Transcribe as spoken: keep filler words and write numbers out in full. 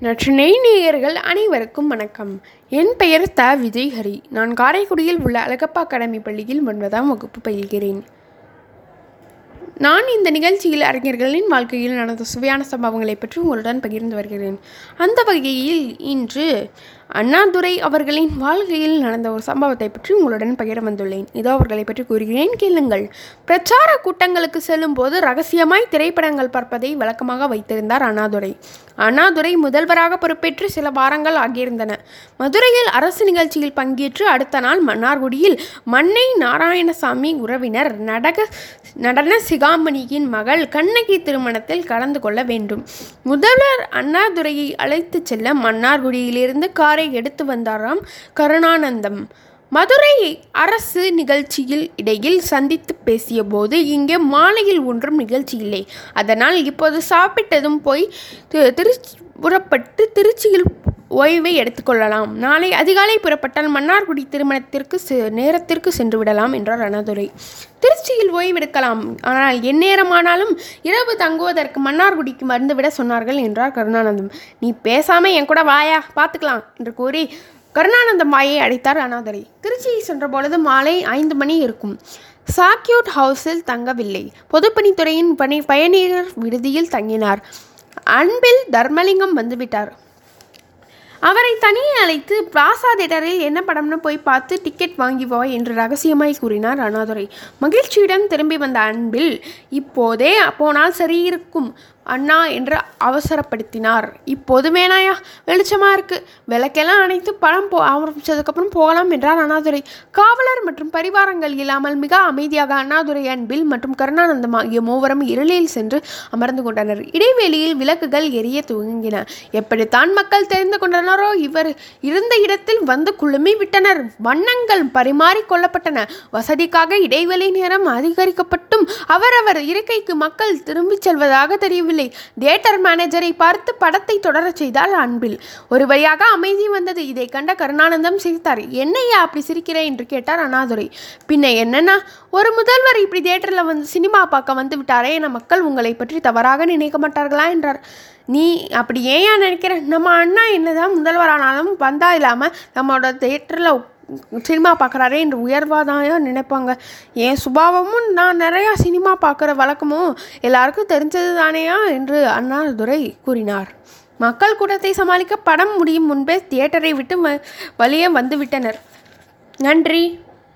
நற்றினை நேயர்கள் அனைவருக்கும் வணக்கம். என் பெயர் த. விஜய்ஹரி. நான் காரைக்குடியில் உள்ள அழகப்பா அகாடமி பள்ளியில் ஒன்பதாம் வகுப்பு பயில்கிறேன். நான் இந்த நிகழ்ச்சியில் அறிஞர்களின் வாழ்க்கையில் நடந்த சுவையான சம்பவங்களை பற்றி உங்களுடன் பகிர்ந்து வருகிறேன். அந்த வகையில் இன்று அண்ணாதுரை அவர்களின் வாழ்க்கையில் நடந்த ஒரு சம்பவத்தை பற்றி உங்களுடன் பகிர வந்துள்ளேன். இதோ அவர்களை பற்றி கூறுகிறேன், கேளுங்கள். பிரச்சார கூட்டங்களுக்கு செல்லும் போது ரகசியமாய் திரைப்படங்கள் பார்ப்பதை வழக்கமாக வைத்திருந்தார் அண்ணாதுரை. அண்ணாதுரை முதல்வராக பொறுப்பேற்று சில வாரங்கள் ஆகியிருந்தன. மதுரையில் அரசு நிகழ்ச்சியில் பங்கேற்று அடுத்த நாள் மன்னார்குடியில் மன்னை நாராயணசாமி உறவினர் நடக நடன சிகாமணியின் மகள் கண்ணகி திருமணத்தில் கலந்து கொள்ள வேண்டும். முதல்வர் அண்ணாதுரையை அழைத்து செல்ல மன்னார்குடியிலிருந்து காரை எடுத்து வந்தாராம் கருணானந்தம். மதுரை அரசு நிகழ்ச்சியில் இடையில் சந்தித்து பேசிய போது, இங்கே மாலையில் ஒன்றும் நிகழ்ச்சி இல்லை, அதனால் இப்போது சாப்பிட்டதும் போய் திருச்சி புறப்பட்டு திருச்சியில் ஓய்வை எடுத்துக்கொள்ளலாம். நாளை அதிகாலை புறப்பட்டால் மன்னார்குடி திருமணத்திற்கு நேரத்திற்கு சென்று விடலாம் என்றார் அண்ணாதுரை. திருச்சியில் ஓய்வெடுக்கலாம், ஆனால் எந்நேரமானாலும் இரவு தங்குவதற்கு மன்னார்குடிக்கு மறந்துவிட சொன்னார்கள் என்றார் கருணானந்தம். நீ பேசாமல் என் கூட வாயா, பார்த்துக்கலாம் என்று கூறி கருணானந்தம் வாயை அடைத்தார் அண்ணாதுரை. திருச்சியை சென்ற பொழுது மாலை ஐந்து மணி இருக்கும். சாக்யூட் ஹவுஸில் தங்கவில்லை. பொதுப்பணித்துறையின் பணி பயணியர் விடுதியில் தங்கினார். அன்பில் தர்மலிங்கம் வந்துவிட்டார். அவரை தனியே அழைத்து பிளாசா தியேட்டரில் என்ன படம்னு போய் பார்த்து டிக்கெட் வாங்கி வா என்று ரகசியமாய் கூறினார் அண்ணாதுரை. மகிழ்ச்சியுடன் திரும்பி வந்த அன்பில், இப்போதே போனால் சரியிருக்கும் அண்ணா என்று அவசரப்படுத்தினார். இப்போது வேணாயா, வெளிச்சமாக இருக்கு, விளக்கெல்லாம் அணைத்து படம் போ ஆரம்பித்ததுக்கப்புறம் போகலாம் என்றார் அண்ணாதுரை. காவலர் மற்றும் பரிவாரங்கள் இல்லாமல் மிக அமைதியாக அண்ணாதுரை, அன்பில் மற்றும் கருணானந்தம் ஆகிய மூவரும் இருளில் சென்று அமர்ந்து கொண்டனர். இடைவேளையில் விளக்குகள் எரிய துவங்கின. எப்படித்தான் மக்கள் தெரிந்து கொண்டனரோ, இவர் இருந்த இடத்தில் வந்து குழுமி விட்டனர். வண்ணங்கள் பரிமாறி கொள்ளப்பட்டன. வசதிக்காக இடைவேளை நேரம் அதிகரிக்கப்பட்டும் அவரவர் இருக்கைக்கு மக்கள் திரும்பிச் செல்வதாக தெரியவில்லை. தியேட்டர் மேனேஜரை பார்த்து படத்தை தொடரச் செய்தால் அன்பில். ஒரு வழியாக அமைதி வந்தது. இதை கண்ட கருணானந்தம் சிரித்தார். என்னையா அப்படி சிரிக்கிறேன் என்று கேட்டார் அண்ணாதுரை. பின்ன என்னன்னா, ஒரு முதல்வர் இப்படி தியேட்டரில் வந்து சினிமா பார்க்க வந்து விட்டாரே என மக்கள் உங்களை பற்றி தவறாக நினைக்க மாட்டார்களா என்றார். நீ அப்படி ஏன் நினைக்கிற? நம்ம அண்ணா என்னதான் முதல்வரானாலும் வந்தா இல்லாமல் நம்மளோட தியேட்டரில் சினிமா பார்க்குறாரே என்று உயர்வாதான் நினைப்பாங்க. என் சுபாவமும் நான் நிறையா சினிமா பார்க்குற வழக்கமும் எல்லாருக்கும் தெரிஞ்சது தானேயா என்று அண்ணாதுரை கூறினார். மக்கள் கூட்டத்தை சமாளிக்க படம் முடியும் முன்பே தியேட்டரை விட்டு வழியே வந்து விட்டனர். நன்றி.